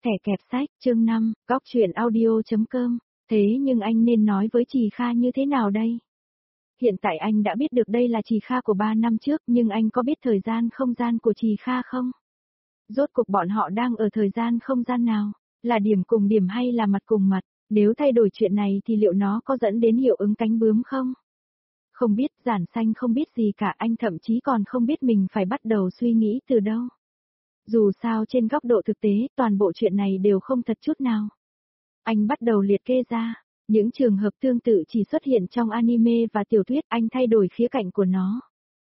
Thẻ kẹp sách, chương 5, góc chuyện audio.com. Thế nhưng anh nên nói với Trì Kha như thế nào đây? Hiện tại anh đã biết được đây là Trì Kha của 3 năm trước, nhưng anh có biết thời gian không gian của Trì Kha không? Rốt cuộc bọn họ đang ở thời gian không gian nào? Là điểm cùng điểm hay là mặt cùng mặt? Nếu thay đổi chuyện này thì liệu nó có dẫn đến hiệu ứng cánh bướm không? Không biết, Giản Xanh không biết gì cả, anh thậm chí còn không biết mình phải bắt đầu suy nghĩ từ đâu. Dù sao trên góc độ thực tế, toàn bộ chuyện này đều không thật chút nào. Anh bắt đầu liệt kê ra, những trường hợp tương tự chỉ xuất hiện trong anime và tiểu thuyết, anh thay đổi khía cạnh của nó.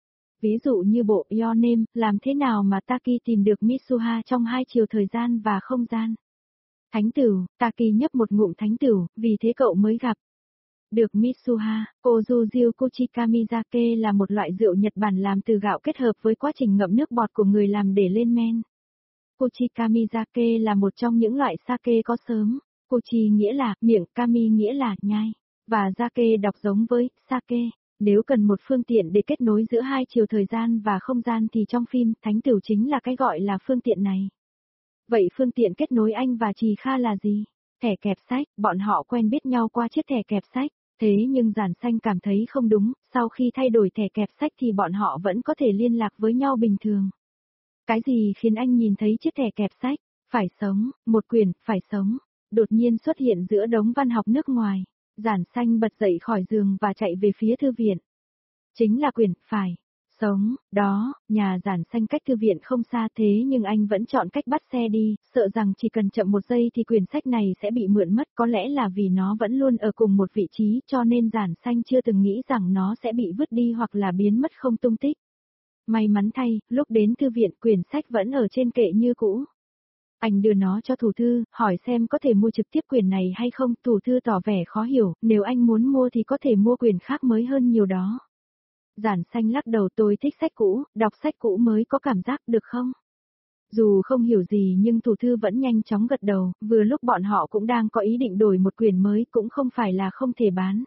Ví dụ như bộ Your Name, làm thế nào mà Taki tìm được Mitsuha trong hai chiều thời gian và không gian. Thánh tửu, Taki nhấp một ngụm thánh tửu, vì thế cậu mới gặp được Mitsuha. Kozuju Kuchikamizake là một loại rượu Nhật Bản làm từ gạo kết hợp với quá trình ngậm nước bọt của người làm để lên men. Kuchikamizake là một trong những loại sake có sớm. Kuchi nghĩa là miệng, kami nghĩa là nhai, và Zake đọc giống với sake. Nếu cần một phương tiện để kết nối giữa hai chiều thời gian và không gian thì trong phim Thánh Tửu chính là cái gọi là phương tiện này. Vậy phương tiện kết nối anh và Trì Kha là gì? Thẻ kẹp sách, bọn họ quen biết nhau qua chiếc thẻ kẹp sách. Thế nhưng Giản Xanh cảm thấy không đúng, sau khi thay đổi thẻ kẹp sách thì bọn họ vẫn có thể liên lạc với nhau bình thường. Cái gì khiến anh nhìn thấy chiếc thẻ kẹp sách? Phải sống, một quyển, phải sống. Đột nhiên xuất hiện giữa đống văn học nước ngoài. Giản Xanh bật dậy khỏi giường và chạy về phía thư viện. Chính là quyển, phải. Sống, đó, nhà Giản Xanh cách thư viện không xa thế nhưng anh vẫn chọn cách bắt xe đi, sợ rằng chỉ cần chậm một giây thì quyển sách này sẽ bị mượn mất, có lẽ là vì nó vẫn luôn ở cùng một vị trí cho nên Giản Xanh chưa từng nghĩ rằng nó sẽ bị vứt đi hoặc là biến mất không tung tích. May mắn thay, lúc đến thư viện quyển sách vẫn ở trên kệ như cũ. Anh đưa nó cho thủ thư, hỏi xem có thể mua trực tiếp quyển này hay không, thủ thư tỏ vẻ khó hiểu, nếu anh muốn mua thì có thể mua quyển khác mới hơn nhiều đó. Giản Xanh lắc đầu, tôi thích sách cũ, đọc sách cũ mới có cảm giác, được không? Dù không hiểu gì nhưng thủ thư vẫn nhanh chóng gật đầu, vừa lúc bọn họ cũng đang có ý định đổi một quyển mới cũng không phải là không thể bán.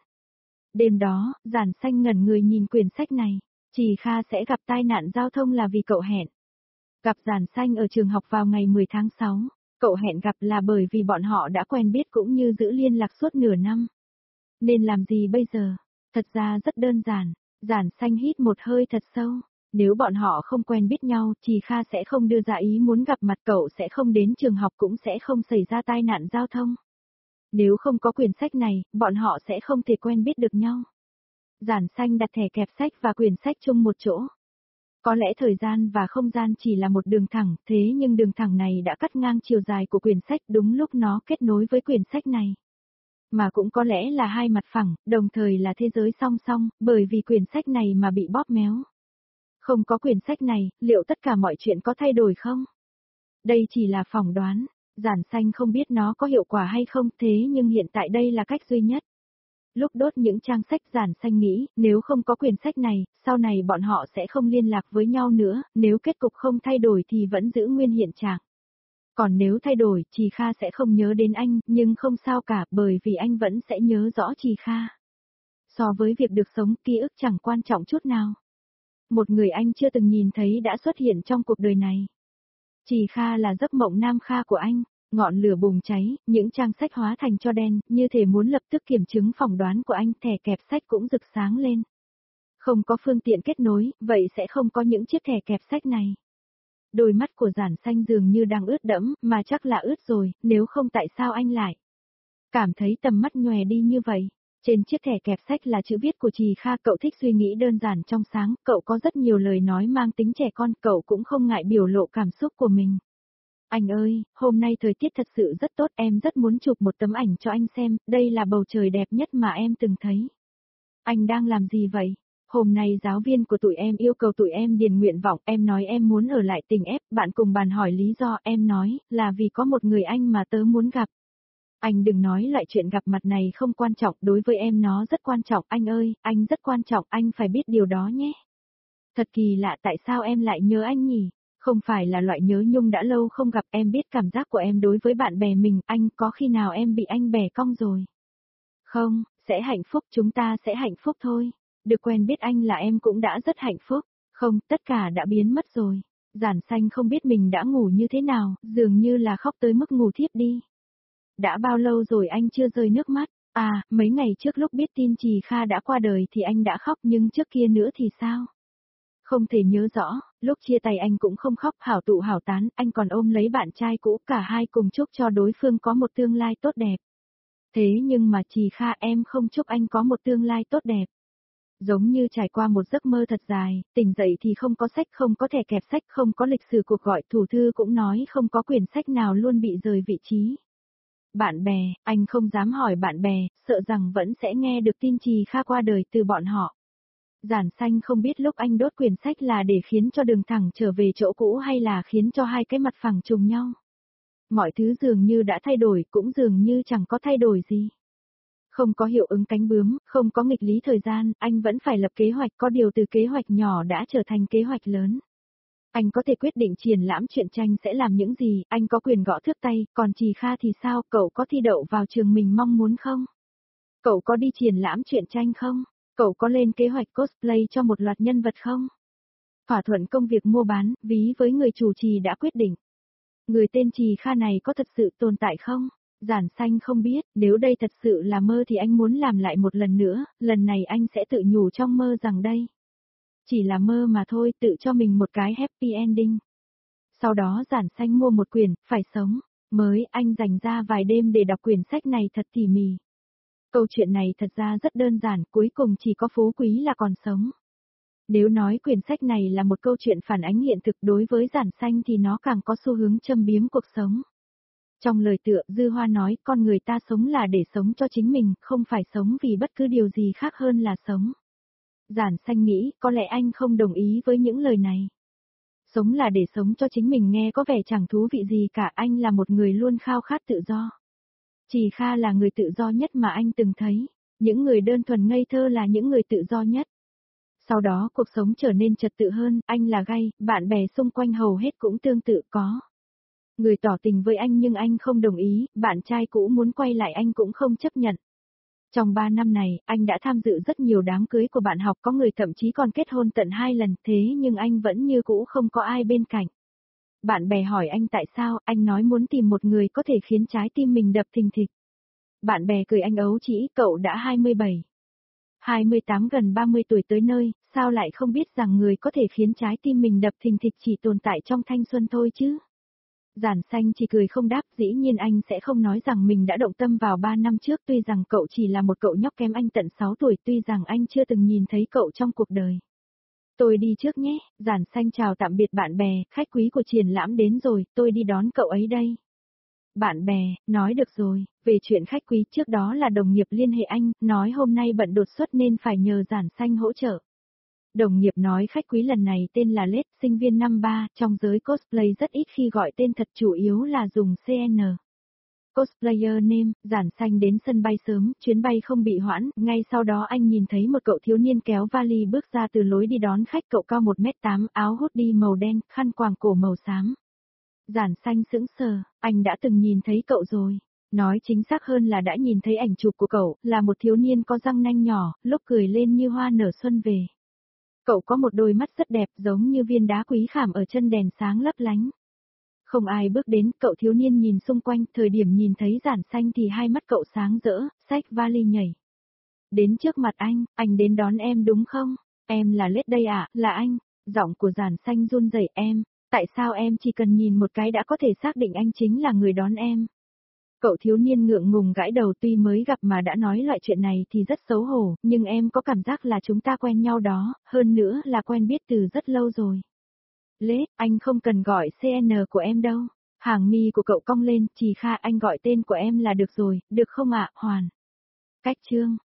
Đêm đó, Giản Xanh ngẩn người nhìn quyển sách này, Trì Kha sẽ gặp tai nạn giao thông là vì cậu hẹn. Gặp Giản Xanh ở trường học vào ngày 10 tháng 6, cậu hẹn gặp là bởi vì bọn họ đã quen biết cũng như giữ liên lạc suốt nửa năm. Nên làm gì bây giờ? Thật ra rất đơn giản, Giản Xanh hít một hơi thật sâu. Nếu bọn họ không quen biết nhau, Trì Kha sẽ không đưa ra ý muốn gặp mặt, cậu sẽ không đến trường học cũng sẽ không xảy ra tai nạn giao thông. Nếu không có quyển sách này, bọn họ sẽ không thể quen biết được nhau. Giản Xanh đặt thẻ kẹp sách và quyển sách chung một chỗ. Có lẽ thời gian và không gian chỉ là một đường thẳng, thế nhưng đường thẳng này đã cắt ngang chiều dài của quyển sách đúng lúc nó kết nối với quyển sách này. Mà cũng có lẽ là hai mặt phẳng, đồng thời là thế giới song song, bởi vì quyển sách này mà bị bóp méo. Không có quyển sách này, liệu tất cả mọi chuyện có thay đổi không? Đây chỉ là phỏng đoán, Giản Xanh không biết nó có hiệu quả hay không, thế nhưng hiện tại đây là cách duy nhất. Lúc đốt những trang sách, Giản Xanh nghĩ, nếu không có quyển sách này, sau này bọn họ sẽ không liên lạc với nhau nữa, nếu kết cục không thay đổi thì vẫn giữ nguyên hiện trạng. Còn nếu thay đổi, Trì Kha sẽ không nhớ đến anh, nhưng không sao cả, bởi vì anh vẫn sẽ nhớ rõ Trì Kha. So với việc được sống, ký ức chẳng quan trọng chút nào. Một người anh chưa từng nhìn thấy đã xuất hiện trong cuộc đời này. Trì Kha là giấc mộng nam kha của anh. Ngọn lửa bùng cháy, những trang sách hóa thành tro đen, như thể muốn lập tức kiểm chứng phỏng đoán của anh, thẻ kẹp sách cũng rực sáng lên. Không có phương tiện kết nối, vậy sẽ không có những chiếc thẻ kẹp sách này. Đôi mắt của Giản Xanh dường như đang ướt đẫm, mà chắc là ướt rồi, nếu không tại sao anh lại cảm thấy tầm mắt nhòe đi như vậy. Trên chiếc thẻ kẹp sách là chữ viết của Trì Kha, cậu thích suy nghĩ đơn giản trong sáng, cậu có rất nhiều lời nói mang tính trẻ con, cậu cũng không ngại biểu lộ cảm xúc của mình. Anh ơi, hôm nay thời tiết thật sự rất tốt, em rất muốn chụp một tấm ảnh cho anh xem, đây là bầu trời đẹp nhất mà em từng thấy. Anh đang làm gì vậy? Hôm nay giáo viên của tụi em yêu cầu tụi em điền nguyện vọng, em nói em muốn ở lại tỉnh ép, bạn cùng bàn hỏi lý do, em nói, là vì có một người anh mà tớ muốn gặp. Anh đừng nói lại chuyện gặp mặt này không quan trọng, đối với em nó rất quan trọng, anh ơi, anh rất quan trọng, anh phải biết điều đó nhé. Thật kỳ lạ, tại sao em lại nhớ anh nhỉ? Không phải là loại nhớ nhung đã lâu không gặp, em biết cảm giác của em đối với bạn bè mình, anh có khi nào em bị anh bè cong rồi? Không, sẽ hạnh phúc, chúng ta sẽ hạnh phúc thôi. Được quen biết anh là em cũng đã rất hạnh phúc. Không, tất cả đã biến mất rồi. Giản Xanh không biết mình đã ngủ như thế nào, dường như là khóc tới mức ngủ thiếp đi. Đã bao lâu rồi anh chưa rơi nước mắt? À, mấy ngày trước lúc biết tin Trì Kha đã qua đời thì anh đã khóc, nhưng trước kia nữa thì sao? Không thể nhớ rõ, lúc chia tay anh cũng không khóc, hảo tụ hảo tán, anh còn ôm lấy bạn trai cũ, cả hai cùng chúc cho đối phương có một tương lai tốt đẹp. Thế nhưng mà Trì Kha, em không chúc anh có một tương lai tốt đẹp. Giống như trải qua một giấc mơ thật dài, tỉnh dậy thì không có sách, không có thẻ kẹp sách, không có lịch sử cuộc gọi, thủ thư cũng nói không có quyển sách nào, luôn bị rời vị trí. Bạn bè, anh không dám hỏi bạn bè, sợ rằng vẫn sẽ nghe được tin Trì Kha qua đời từ bọn họ. Giản Xanh không biết lúc anh đốt quyển sách là để khiến cho đường thẳng trở về chỗ cũ hay là khiến cho hai cái mặt phẳng trùng nhau. Mọi thứ dường như đã thay đổi, cũng dường như chẳng có thay đổi gì. Không có hiệu ứng cánh bướm, không có nghịch lý thời gian, anh vẫn phải lập kế hoạch, có điều từ kế hoạch nhỏ đã trở thành kế hoạch lớn. Anh có thể quyết định triển lãm truyện tranh sẽ làm những gì, anh có quyền gõ thước tay, còn Trì Kha thì sao, cậu có thi đậu vào trường mình mong muốn không? Cậu có đi triển lãm truyện tranh không? Cậu có lên kế hoạch cosplay cho một loạt nhân vật không? Thỏa thuận công việc mua bán, ví với người chủ trì đã quyết định. Người tên Trì Kha này có thật sự tồn tại không? Giản Xanh không biết, nếu đây thật sự là mơ thì anh muốn làm lại một lần nữa, lần này anh sẽ tự nhủ trong mơ rằng đây chỉ là mơ mà thôi, tự cho mình một cái happy ending. Sau đó Giản Xanh mua một quyển, Phải Sống, mới, anh dành ra vài đêm để đọc quyển sách này thật tỉ mỉ. Câu chuyện này thật ra rất đơn giản, cuối cùng chỉ có Phú Quý là còn sống. Nếu nói quyển sách này là một câu chuyện phản ánh hiện thực, đối với Giản Xanh thì nó càng có xu hướng châm biếm cuộc sống. Trong lời tựa, Dư Hoa nói, con người ta sống là để sống cho chính mình, không phải sống vì bất cứ điều gì khác hơn là sống. Giản Xanh nghĩ, có lẽ anh không đồng ý với những lời này. Sống là để sống cho chính mình nghe có vẻ chẳng thú vị gì cả, anh là một người luôn khao khát tự do. Trì Kha là người tự do nhất mà anh từng thấy. Những người đơn thuần ngây thơ là những người tự do nhất. Sau đó cuộc sống trở nên trật tự hơn, anh là gay, bạn bè xung quanh hầu hết cũng tương tự có. Người tỏ tình với anh nhưng anh không đồng ý, bạn trai cũ muốn quay lại anh cũng không chấp nhận. Trong 3 năm này, anh đã tham dự rất nhiều đám cưới của bạn học, có người thậm chí còn kết hôn tận 2 lần, thế nhưng anh vẫn như cũ không có ai bên cạnh. Bạn bè hỏi anh tại sao, anh nói muốn tìm một người có thể khiến trái tim mình đập thình thịch. Bạn bè cười anh ấu chỉ, cậu đã 27, 28 gần 30 tuổi tới nơi, sao lại không biết rằng người có thể khiến trái tim mình đập thình thịch chỉ tồn tại trong thanh xuân thôi chứ? Giản Xanh chỉ cười không đáp, dĩ nhiên anh sẽ không nói rằng mình đã động tâm vào 3 năm trước, tuy rằng cậu chỉ là một cậu nhóc kém anh tận 6 tuổi, tuy rằng anh chưa từng nhìn thấy cậu trong cuộc đời. Tôi đi trước nhé, Giản Xanh chào tạm biệt bạn bè, khách quý của triển lãm đến rồi, tôi đi đón cậu ấy đây. Bạn bè, nói được rồi, về chuyện khách quý trước đó là đồng nghiệp liên hệ anh, nói hôm nay bận đột xuất nên phải nhờ Giản Xanh hỗ trợ. Đồng nghiệp nói khách quý lần này tên là Lết, sinh viên năm 3, trong giới cosplay rất ít khi gọi tên thật, chủ yếu là dùng CN. Cosplayer name, Giản Xanh đến sân bay sớm, chuyến bay không bị hoãn, ngay sau đó anh nhìn thấy một cậu thiếu niên kéo vali bước ra từ lối đi đón khách, cậu cao 1m8, áo hoodie màu đen, khăn quàng cổ màu xám. Giản Xanh sững sờ, anh đã từng nhìn thấy cậu rồi. Nói chính xác hơn là đã nhìn thấy ảnh chụp của cậu, là một thiếu niên có răng nanh nhỏ, lúc cười lên như hoa nở xuân về. Cậu có một đôi mắt rất đẹp, giống như viên đá quý khảm ở chân đèn sáng lấp lánh. Không ai bước đến, cậu thiếu niên nhìn xung quanh, thời điểm nhìn thấy Giản Xanh thì hai mắt cậu sáng rỡ, xách vali nhảy. Đến trước mặt anh đến đón em đúng không? Em là Lết đây ạ, là anh. Giọng của Giản Xanh run rẩy, em, tại sao em chỉ cần nhìn một cái đã có thể xác định anh chính là người đón em? Cậu thiếu niên ngượng ngùng gãi đầu, tuy mới gặp mà đã nói loại chuyện này thì rất xấu hổ, nhưng em có cảm giác là chúng ta quen nhau đó, hơn nữa là quen biết từ rất lâu rồi. Lết, anh không cần gọi CN của em đâu. Hàng mi của cậu cong lên, Trì Kha, anh gọi tên của em là được rồi, được không ạ, Hoàn? Cách chương.